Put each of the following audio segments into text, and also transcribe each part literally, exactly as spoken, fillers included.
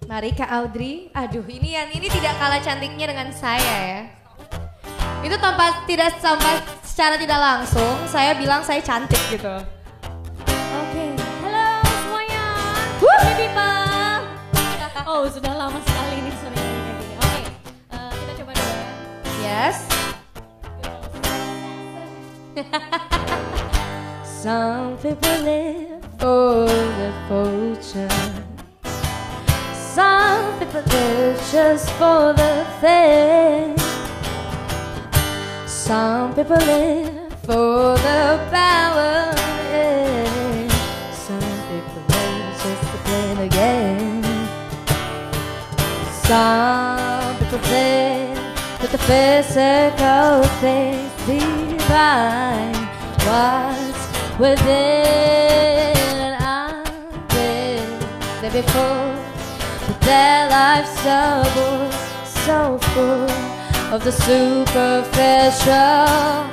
Mari Kak Audrey. Aduh, ini yang ini tidak kalah cantiknya dengan saya ya. Itu tanpa tidak sampai secara tidak langsung saya bilang saya cantik gitu. Oke, halo semuanya. Hai people. Oh, sudah lama sekali nih sore ini kayak gini. Oke, eh, kita coba dulu ya. Yes. Some people live for the fortune. Some people live just for the fame. Some people live for the power. Yeah. Some people live just to play the game. Some people play with the physical things divine. What's within, and I've been there before. But their life so so full of the superficial.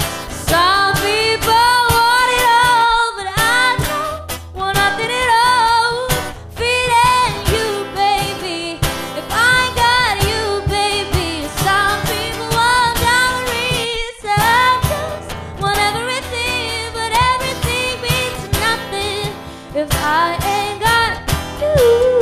Some people want it all, but I don't want nothing at all. Feeling you, baby, if I got you, baby. Some people want diamonds, some just want everything, but everything means nothing if I ain't got you.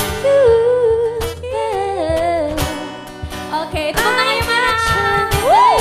Oke, tepuk tangan yang mana?